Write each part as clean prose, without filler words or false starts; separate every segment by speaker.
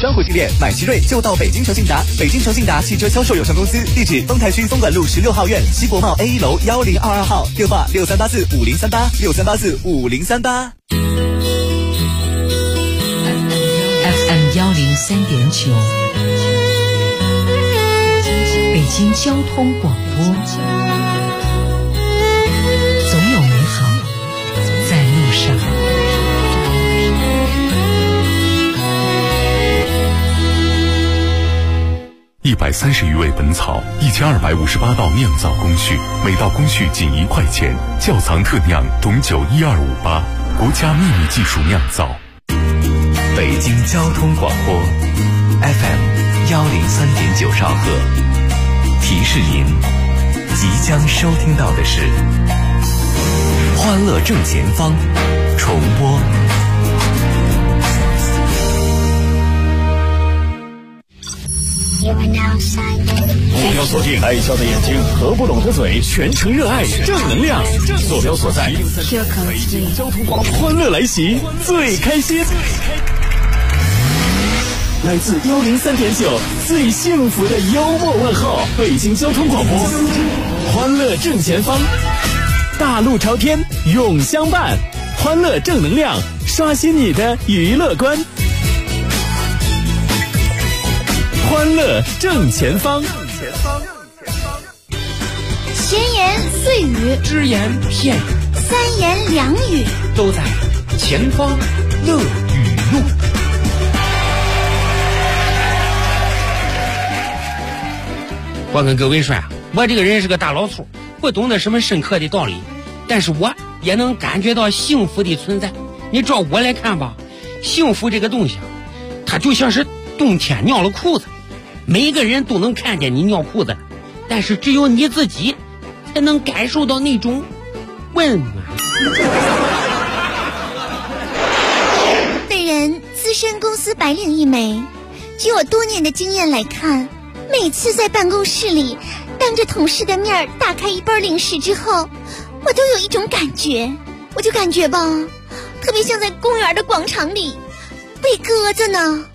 Speaker 1: 专户系列买奇瑞就到北京诚信达，北京诚信达汽车销售有限公司，地址丰台区东莞路16号院西国贸 A1 楼1022号，电话63845038，63845038。
Speaker 2: FM 103.9，北京交通广播，总有美好在路上。
Speaker 3: 130余味本草，1258道酿造工序，每道工序仅1块钱。窖藏特酿董酒12588，国家秘密技术酿造。
Speaker 4: 北京交通广播 FM 103.9兆赫，提示您即将收听到的是欢乐正前方重播。
Speaker 5: 目标锁定爱笑的眼睛，合不拢的嘴，全程热爱正能量。坐标所在，北京交通广播，欢乐来袭，最开心。来自103.9最幸福的幽默问候，北京交通广播，欢乐正前方，大路朝天永相伴，欢乐正能量，刷新你的娱乐观。欢乐正前方，
Speaker 6: 闲言碎语，
Speaker 7: 只言片语，
Speaker 6: 三言两语，
Speaker 7: 都在前方乐语录。我跟各位说啊，我这个人是个大老粗，不懂得什么深刻的道理，但是我也能感觉到幸福的存在。你照我来看吧，幸福这个东西啊，它就像是冬天尿了裤子，每个人都能看见你尿裤子，但是只有你自己才能感受到那种温暖。
Speaker 6: 本人资深公司白领一枚，据我多年的经验来看，每次在办公室里当着同事的面打开一包零食之后，我都有一种感觉，我就感觉吧，特别像在公园的广场里喂鸽子呢。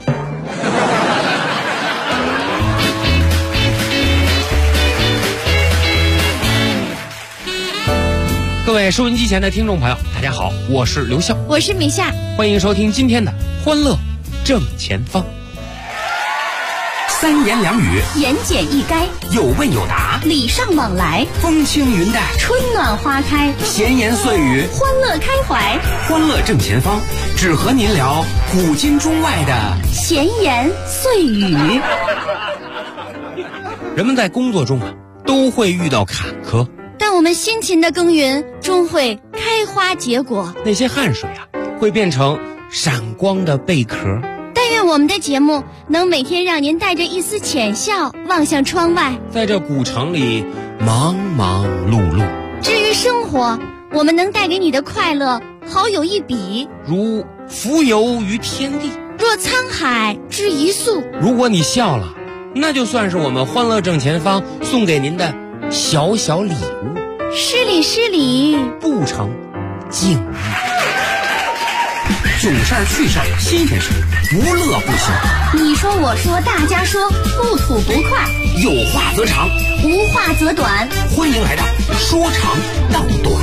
Speaker 7: 各位收音机前的听众朋友，大家好，我是刘笑，
Speaker 6: 我是米夏，
Speaker 7: 欢迎收听今天的欢乐正前方。三言两语，
Speaker 6: 言简意赅，
Speaker 7: 有问有答，
Speaker 6: 礼尚往来，
Speaker 7: 风轻云淡，
Speaker 6: 春暖花开，
Speaker 7: 闲言碎语，
Speaker 6: 欢乐开怀。
Speaker 7: 欢乐正前方，只和您聊古今中外的
Speaker 6: 闲言碎语。
Speaker 7: 人们在工作中啊，都会遇到坎坷，
Speaker 6: 但我们辛勤的耕耘终会开花结果，
Speaker 7: 那些汗水啊，会变成闪光的贝壳。
Speaker 6: 但愿我们的节目能每天让您带着一丝浅笑望向窗外，
Speaker 7: 在这古城里忙忙碌碌。
Speaker 6: 至于生活，我们能带给你的快乐好有一比，
Speaker 7: 如浮游于天地，
Speaker 6: 若沧海之一粟。
Speaker 7: 如果你笑了，那就算是我们欢乐正前方送给您的小小礼物。
Speaker 6: 失礼失礼，
Speaker 7: 不成敬意。囧事儿趣事儿新鲜事，不乐不行。
Speaker 6: 你说我说大家说，不吐不快，
Speaker 7: 有话则长，
Speaker 6: 无话则短。
Speaker 7: 欢迎来到说长道短。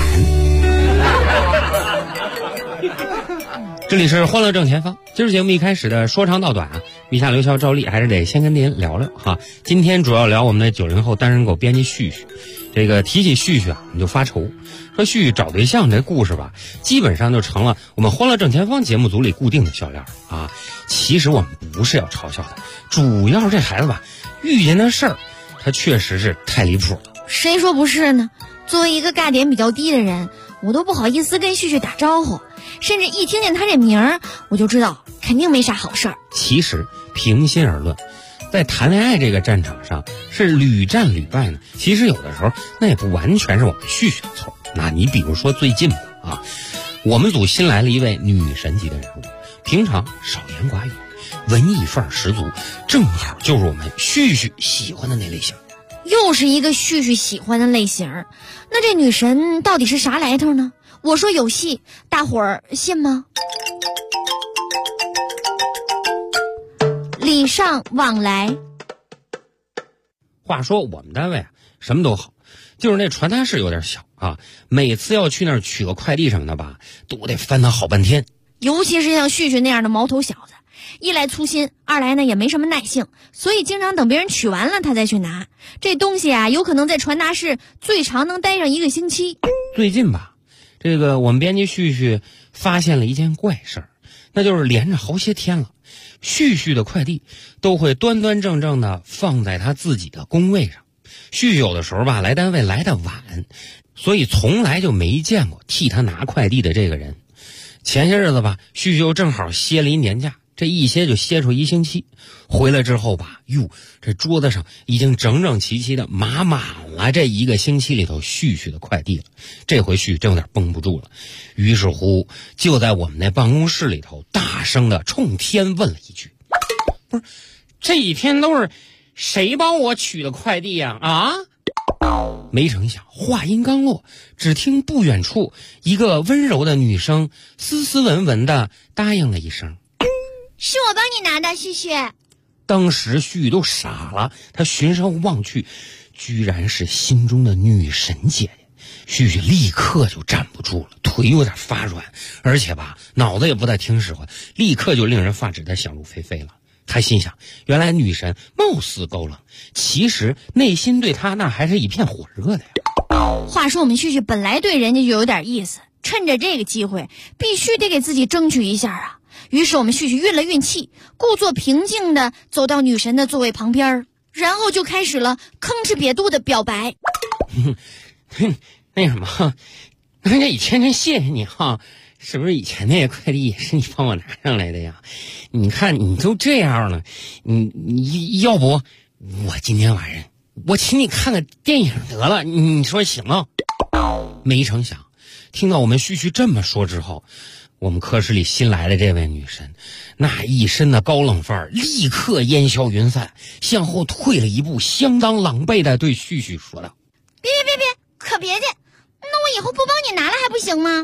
Speaker 7: 这里是欢乐正前方。今儿节目一开始的说长道短啊，米夏、刘潇、赵丽还是得先跟您聊聊哈。今天主要聊我们的90后单身狗编辑旭旭。这个提起旭旭啊，你就发愁，说旭旭找对象这故事吧，基本上就成了我们欢乐正前方节目组里固定的笑料啊。其实我们不是要嘲笑他，主要这孩子吧，遇见的事儿，他确实是太离谱了。
Speaker 6: 谁说不是呢？作为一个尬点比较低的人，我都不好意思跟旭旭打招呼，甚至一听见他这名儿，我就知道肯定没啥好事儿。
Speaker 7: 其实平心而论，在谈恋爱这个战场上是屡战屡败呢，其实有的时候那也不完全是我们旭旭的错。那你比如说最近吧啊，我们组新来了一位女神级的人物，平常少言寡语，文艺范儿十足，正好就是我们旭旭喜欢的那类型。
Speaker 6: 又是一个旭旭喜欢的类型，那这女神到底是啥来头呢？我说有戏，大伙儿信吗？ 礼尚往来。
Speaker 7: 话说我们单位啊，什么都好，就是那传达室有点小啊，每次要去那儿取个快递什么的吧，都得翻他好半天。
Speaker 6: 尤其是像旭旭那样的毛头小子，一来粗心，二来呢也没什么耐性，所以经常等别人取完了他再去拿。这东西啊，有可能在传达室最长能待上1个星期。
Speaker 7: 最近吧，这个我们编辑旭旭发现了一件怪事儿，那就是连着好些天了，旭旭的快递都会端端正正的放在他自己的工位上。旭旭有的时候吧来单位来得晚，所以从来就没见过替他拿快递的这个人。前些日子吧，旭旭又正好歇了一年假，这一歇就歇出1星期。回来之后吧，哟，这桌子上已经整整齐齐的码满了这1个星期里头旭旭的快递了。这回旭旭真有点绷不住了，于是乎就在我们那办公室里头大声的冲天问了一句：“不是，这几天都是谁帮我取的快递呀？啊？”没成想话音刚落，只听不远处一个温柔的女声斯斯文文的答应了一声：“
Speaker 6: 是我帮你拿的，旭旭。”
Speaker 7: 当时旭旭都傻了，他循声望去，居然是心中的女神姐姐。旭旭立刻就站不住了，腿有点发软，而且吧脑子也不太听使唤，立刻就令人发指的想入非非了。他心想，原来女神貌似高冷，其实内心对她那还是一片火热的呀。
Speaker 6: 话说我们旭旭本来对人家就有点意思，趁着这个机会必须得给自己争取一下啊。于是我们旭旭运了运气，故作平静的走到女神的座位旁边，然后就开始了吭哧瘪肚的表白。
Speaker 7: 那什么，那这以前真谢谢你哈，是不是以前那些快递也是你帮我拿上来的呀？你看你都这样了，你要不我今天晚上我请你看个电影得了，你说行吗？没成想听到我们旭旭这么说之后，我们科室里新来的这位女神那一身的高冷范儿立刻烟消云散，向后退了一步，相当狼狈的对旭旭说道：“
Speaker 6: 别，可别介，那我以后不帮你拿了还不行吗？”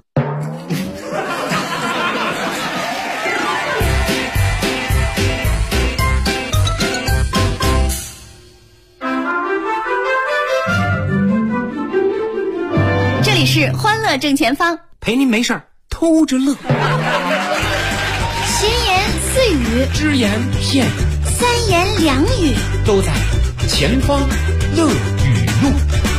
Speaker 6: 这里是欢乐正前方，
Speaker 7: 陪您没事儿偷着乐，
Speaker 6: 闲言碎语，
Speaker 7: 只言片语，
Speaker 6: 三言两语，
Speaker 7: 都在前方乐语录。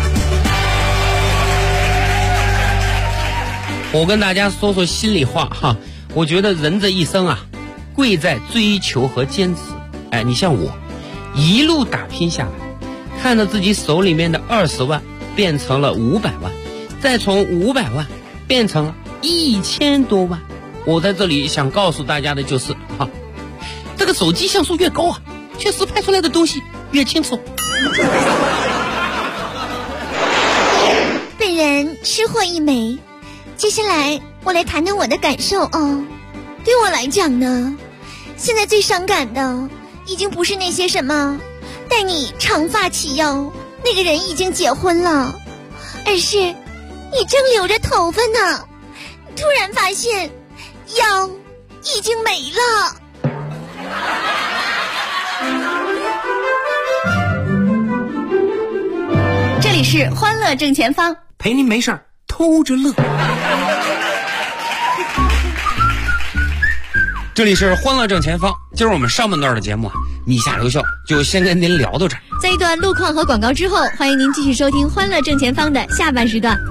Speaker 7: 我跟大家说说心里话哈，我觉得人这一生啊，贵在追求和坚持。哎，你像我，一路打拼下来，看着自己手里面的20万变成了500万，再从500万变成了1000多万。我在这里想告诉大家的就是哈，这个手机像素越高啊，确实拍出来的东西越清楚。
Speaker 6: 本人吃货一枚。接下来我来谈谈我的感受哦。对我来讲呢，现在最伤感的已经不是那些什么待你长发及腰，那个人已经结婚了，而是你正留着头发呢，突然发现腰已经没了。这里是欢乐正前方，
Speaker 7: 陪您没事儿偷着乐。这里是欢乐正前方，今儿我们上半段的节目啊，米夏留校就先跟您聊到这儿。
Speaker 6: 在一段路况和广告之后，欢迎您继续收听欢乐正前方的下半时段。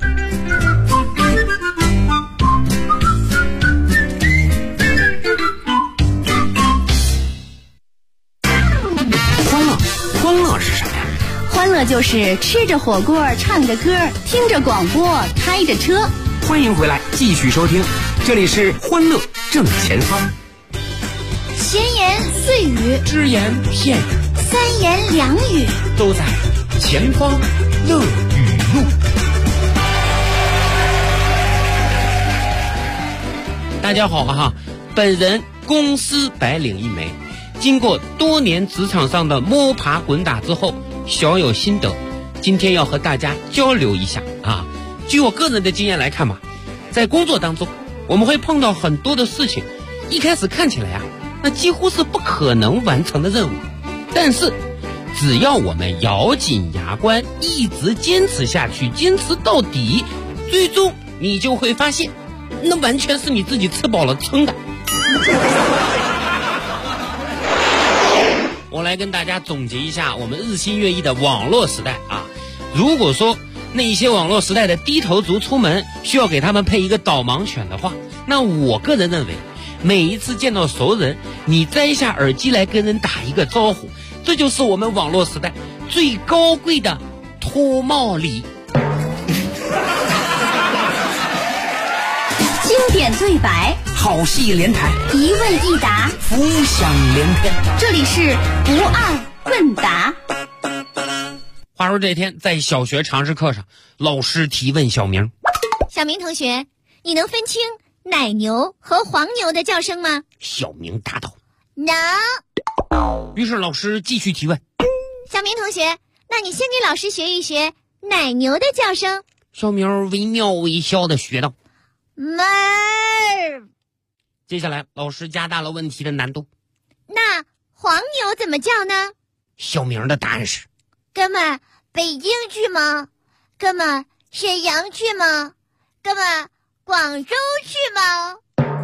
Speaker 7: 欢乐是什么呀？
Speaker 6: 欢乐就是吃着火锅，唱着歌，听着广播，开着车。
Speaker 7: 欢迎回来，继续收听，这里是欢乐正前方。
Speaker 6: 闲言碎语，
Speaker 7: 只言片语，
Speaker 6: 三言两语，
Speaker 7: 都在前方乐语录。大家好哈，本人公司白领一枚，经过多年职场上的摸爬滚打之后，小有心得，今天要和大家交流一下啊。据我个人的经验来看吧，在工作当中我们会碰到很多的事情，一开始看起来啊那几乎是不可能完成的任务。但是只要我们咬紧牙关，一直坚持下去，坚持到底，最终你就会发现，那完全是你自己吃饱了撑的。我来跟大家总结一下我们日新月异的网络时代啊。如果说那些网络时代的低头族出门需要给他们配一个导盲犬的话，那我个人认为，每一次见到熟人，你摘下耳机来跟人打一个招呼，这就是我们网络时代最高贵的脱帽礼。
Speaker 8: 经典对白，
Speaker 9: 好戏连台，
Speaker 8: 一问一答，
Speaker 9: 浮想联翩。
Speaker 8: 这里是不二问答。
Speaker 7: 话说这天在小学常识课上，老师提问小明：
Speaker 6: 小明同学，你能分清奶牛和黄牛的叫声吗？
Speaker 7: 小明答道：
Speaker 6: 能。
Speaker 7: 于是老师继续提问：
Speaker 6: 小明同学，那你先给老师学一学奶牛的叫声。
Speaker 7: 小明惟妙惟肖地学道：
Speaker 6: 哞。
Speaker 7: 接下来老师加大了问题的难度。
Speaker 6: 那黄牛怎么叫呢？
Speaker 7: 小明的答案是：
Speaker 6: 哥们，北京去吗？哥们，沈阳去吗？哥们，广州去吗？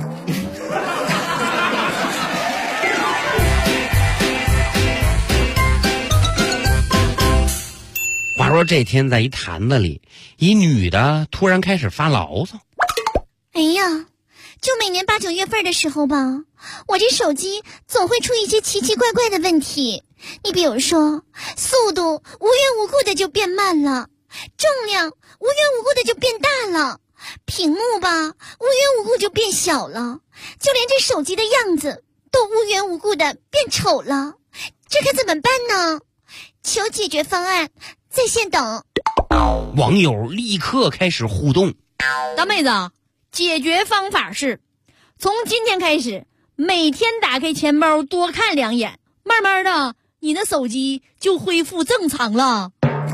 Speaker 7: 话说这天在一坛子里，一女的突然开始发牢骚：
Speaker 6: 哎呀，就每年8、9月份的时候吧，我这手机总会出一些奇奇怪怪的问题。你比如说，速度无缘无故的就变慢了，重量无缘无故的就变大了，屏幕吧无缘无故就变小了，就连这手机的样子都无缘无故的变丑了。这可怎么办呢？求解决方案，在线等。
Speaker 7: 网友立刻开始互动：
Speaker 10: 大妹子，解决方法是从今天开始，每天打开钱包多看2眼，慢慢的你的手机就恢复正常了。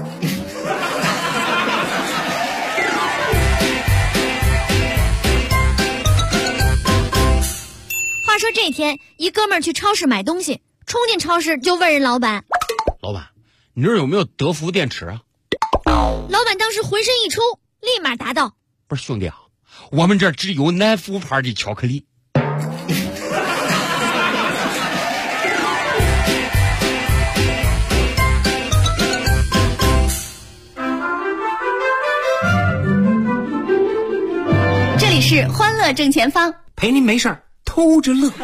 Speaker 6: 话说这天，一哥们儿去超市买东西，冲进超市就问人老板：
Speaker 7: 老板，你这儿有没有德芙电池啊？
Speaker 6: 老板当时浑身一抽，立马答道：
Speaker 7: 不是兄弟啊，我们这儿只有南孚牌的巧克力。
Speaker 8: 这里是欢乐正前方，
Speaker 9: 陪您没事儿偷着乐。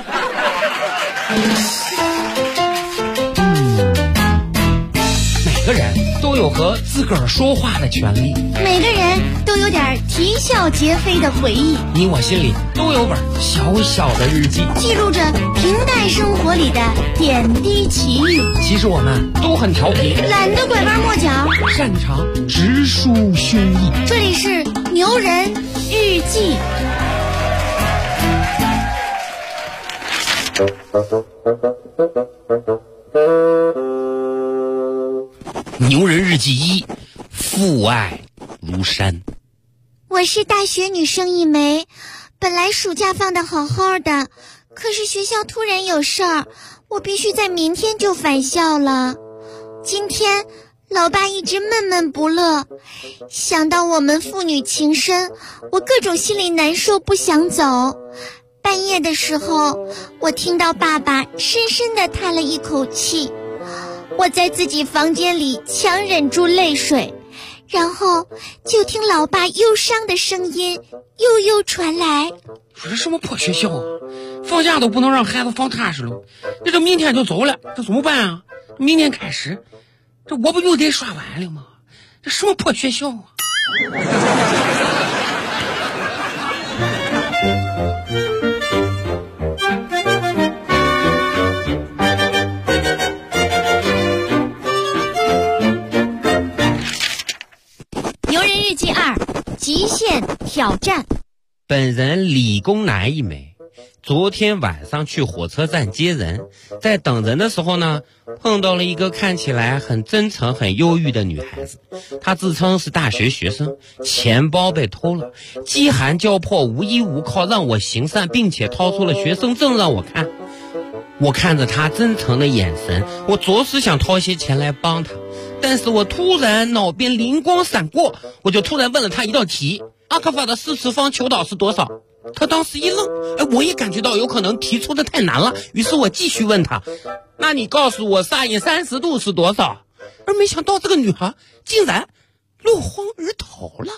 Speaker 7: 每个人都有和自个儿说话的权利，
Speaker 6: 每个人都有点啼笑皆非的回忆，
Speaker 7: 你我心里都有本小小的日记，
Speaker 6: 记录着平淡生活里的点滴奇遇。
Speaker 7: 其实我们都很调皮，
Speaker 6: 懒得拐弯抹角，
Speaker 7: 擅长直抒胸臆。
Speaker 6: 这里是牛人日记。
Speaker 7: 牛人日记1：父爱如山。
Speaker 6: 我是大学女生一枚，本来暑假放得好好的，可是学校突然有事儿，我必须在明天就返校了。今天老爸一直闷闷不乐，想到我们父女情深，我各种心里难受，不想走。半夜的时候，我听到爸爸深深地叹了一口气，我在自己房间里强忍住泪水，然后就听老爸忧伤的声音悠悠传来：
Speaker 7: 说这什么破学校啊，放假都不能让孩子放踏实了，这明天就走了，这怎么办啊？明天开始，这我不又得刷碗了吗？这什么破学校啊！
Speaker 6: 日记2：极限挑战。
Speaker 7: 本人理工男一枚，昨天晚上去火车站接人，在等人的时候呢，碰到了一个看起来很真诚很忧郁的女孩子。她自称是大学学生，钱包被偷了，饥寒交迫无依无靠，让我行善，并且掏出了学生证让我看。 我看着她真诚的眼神，我着实想掏些钱来帮她，但是我突然脑边灵光闪过，我就突然问了她一道题：阿克法的4次方求导是多少？她当时一愣，我也感觉到有可能提出的太难了，于是我继续问她：那你告诉我 sin30度是多少？而没想到这个女孩竟然落荒而逃了。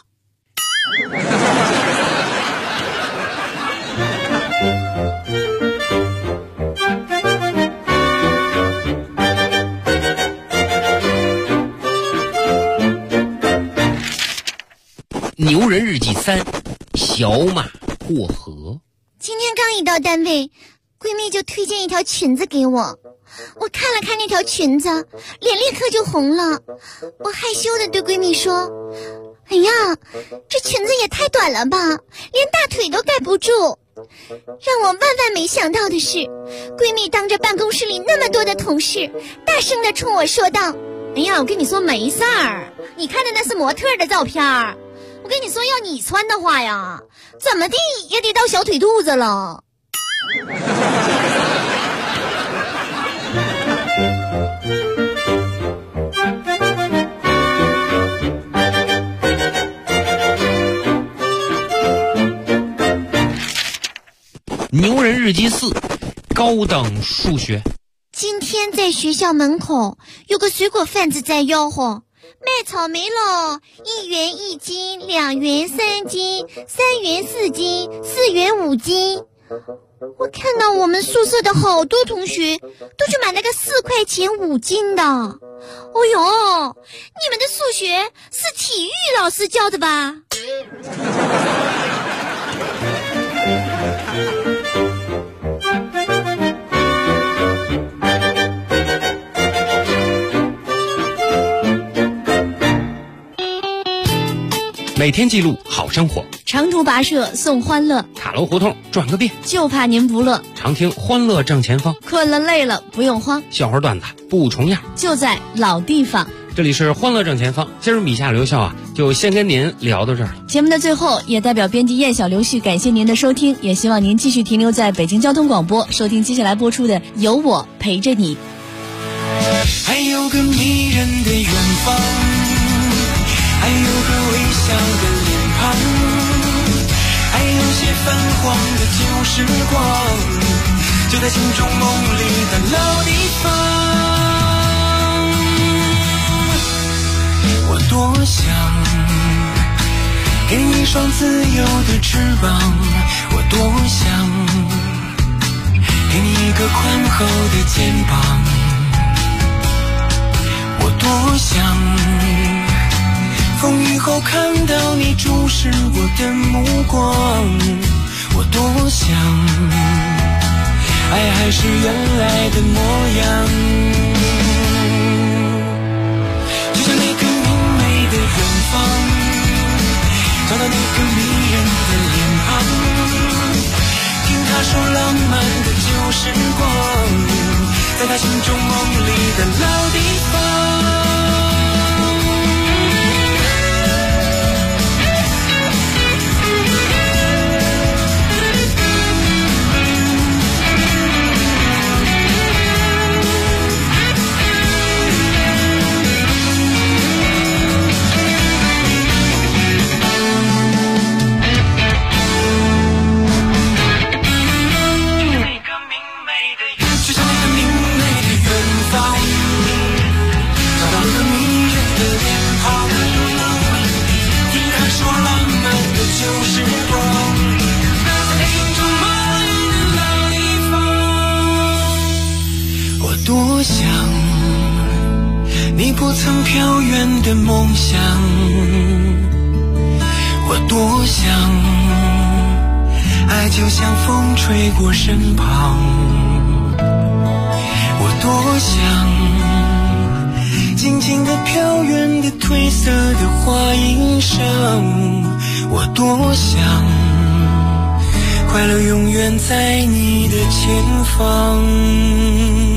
Speaker 7: 牛人日记3，小马过河。
Speaker 6: 今天刚一到单位，闺蜜就推荐一条裙子给我，我看了看那条裙子，脸立刻就红了。我害羞地对闺蜜说：哎呀，这裙子也太短了吧，连大腿都盖不住。让我万万没想到的是，闺蜜当着办公室里那么多的同事，大声地冲我说道：
Speaker 10: 哎呀，我跟你说没事儿，你看的那是模特的照片，我跟你说要你穿的话呀，怎么地也得到小腿肚子了。
Speaker 7: 牛人日记4，高等数学。
Speaker 6: 今天在学校门口有个水果贩子在吆喝：卖草莓了，1元1斤，2元3斤，3元4斤，4元5斤。我看到我们宿舍的好多同学都去买那个4块钱5斤的。哦哟，你们的数学是体育老师教的吧？
Speaker 7: 每天记录好生活，
Speaker 10: 长途跋涉送欢乐，
Speaker 7: 塔楼胡同转个遍，
Speaker 10: 就怕您不乐。
Speaker 7: 常听欢乐正前方，
Speaker 10: 困了累了不用慌，
Speaker 7: 笑话段子不重样，
Speaker 10: 就在老地方。
Speaker 7: 这里是欢乐正前方，今儿米夏留校啊，就先跟您聊到这儿了。
Speaker 10: 节目的最后，也代表编辑燕小刘旭感谢您的收听，也希望您继续停留在北京交通广播，收听接下来播出的《有我陪着你》。
Speaker 11: 还有个迷人的远方，还有个微笑的脸庞，还有些泛黄的旧时光，就在心中梦里的老地方。我多想给你一双自由的翅膀，我多想给你一个宽厚的肩膀，我多想风雨后看到你注视我的目光，我多想爱还是原来的模样，就像那个明媚的远方，找到那个迷人的脸庞，听他说浪漫的旧时光，在他心中梦里的老地方。多想你不曾飘远的梦想，我多想爱就像风吹过身旁，我多想静静地飘远的褪色的花衣裳，我多想快乐永远在你的前方。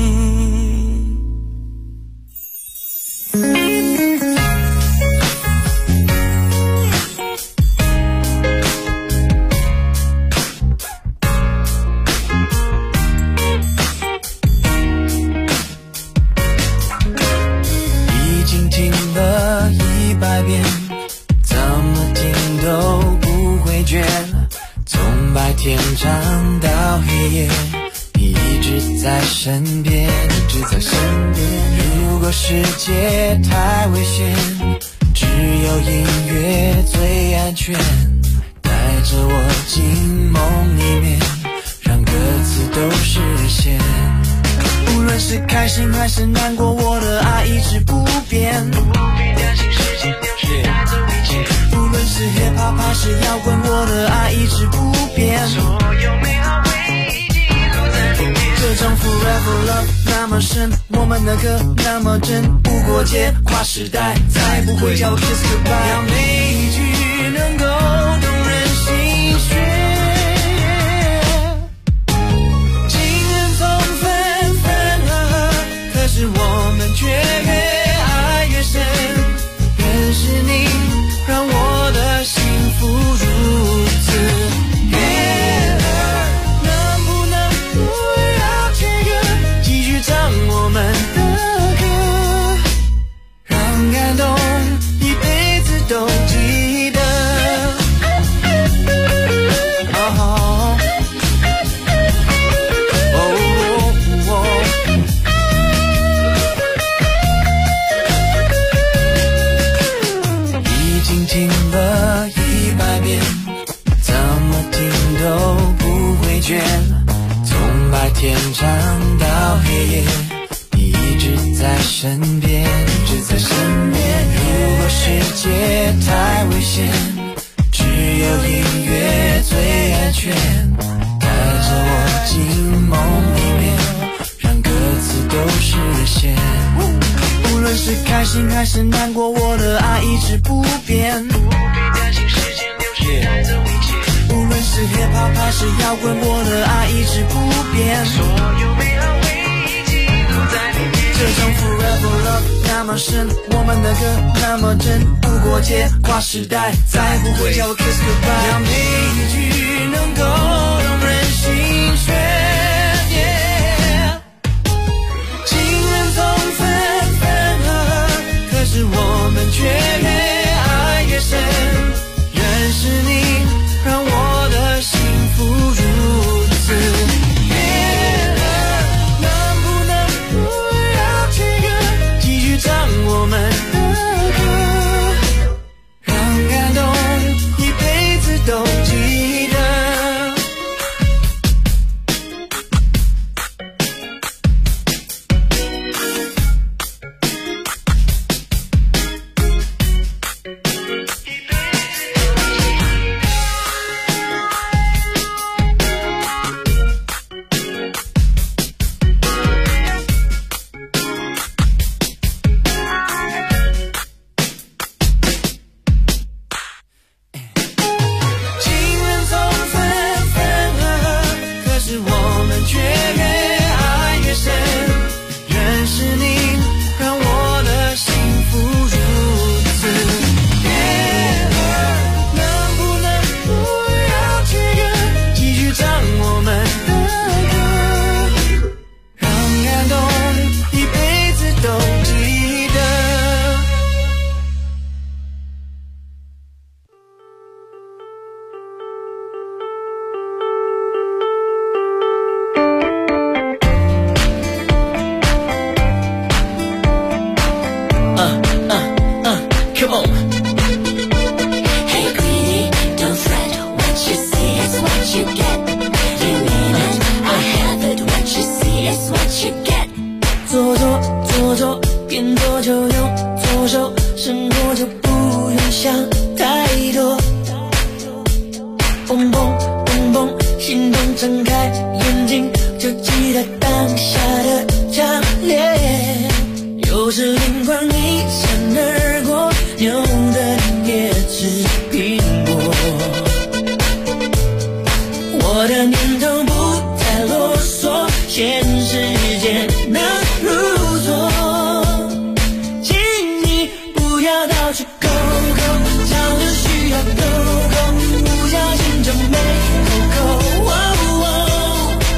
Speaker 11: 身边，一直在身边。如果世界太危险，只有音乐最安全，带着我进梦里面，让歌词都实现。无论是开心还是难过，我的爱一直不变，不必担心时间流逝带走一切。无论是 hiphop 还是摇滚，我的爱一直不变，所有美好回忆记录在里面。这种 forever love 那么深，我们的歌那么真，不过界跨时代，再不会叫 kiss goodbye。让每一句能够动人心弦。是我们却越爱越深，认识你让我的幸福如此悦耳。能不能不要切割，继续唱我们的歌，让感动一辈子都记得。听了100遍，怎么听都不会倦。从白天唱到黑夜，你一直在身边，一直在身边。如果世界太危险，只有音乐最安全，带着我进梦里面，让歌词都实现。无论是开心还是难过，我的爱一直不变，不必担心时间流逝带走一切。无论是 hiphop 还是摇滚，我的爱一直不变，所有美好回忆记录在里面。这种 forever love 那么深，我们的歌那么真，不过界跨时代，再不会叫我 kiss goodbye。让每一句能够动人心弦。是我们却越爱越深，认识你让我的幸福如此悦耳。能不能不要切割，继续唱我们的歌，让感动一辈子都记得。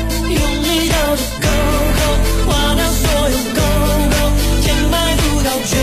Speaker 11: 用力到处 go go， 划掉所有 go go， 千百步到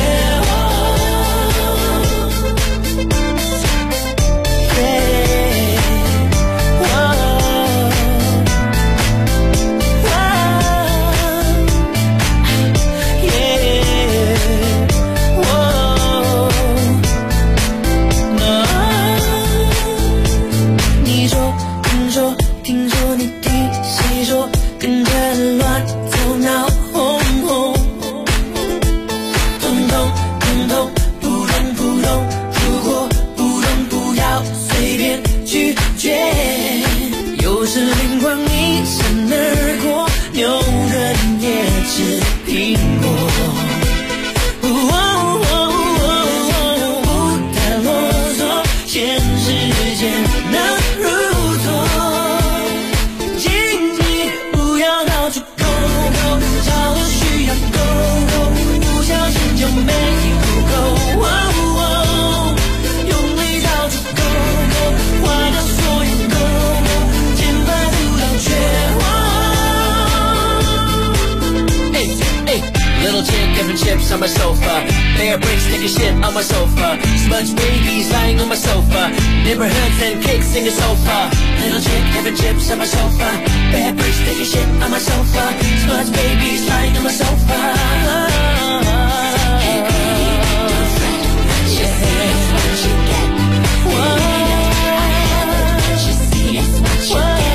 Speaker 11: 苹果。不太啰嗦，全世界能如昨。请你不要到处勾勾，找了需要勾勾，不小心就没不够。用力到处勾勾，花掉所有勾勾，千百不到绝望。Little chick having chips on my sofa. Bear bricks taking shit on my sofa. Smudge babies lying on my sofa. Neighborhoods and kicks in the sofa. Little chick having chips on my sofa. Bear bricks taking shit on my sofa. Smudge babies lying on my sofa. Hey baby, don't fret. What you see is what you get. Whoa. I have it. What you see is what you get.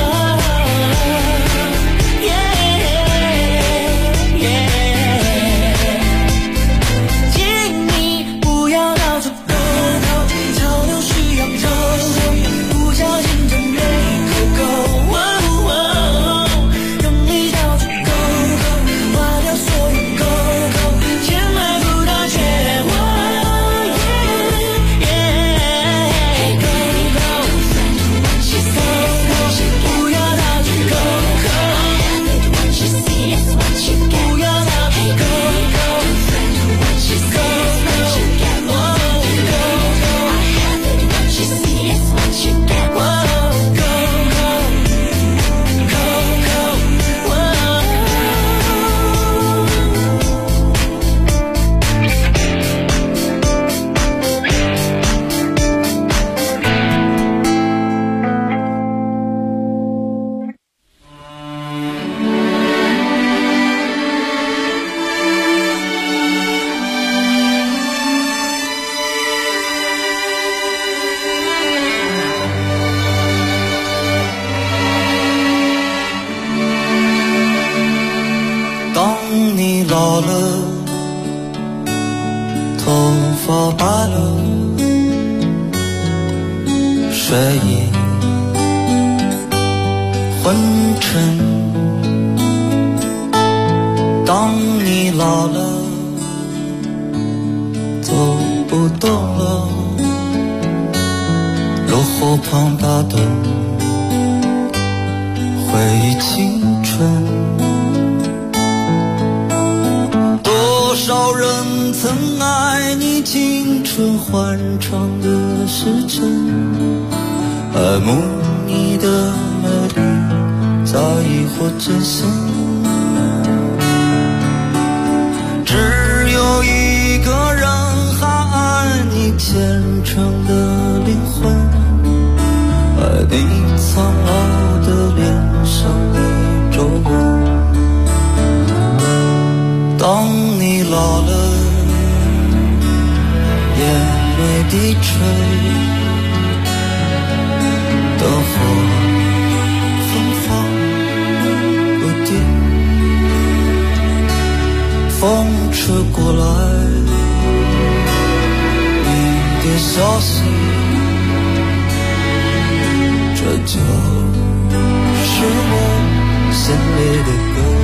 Speaker 11: 这就是我心里的歌。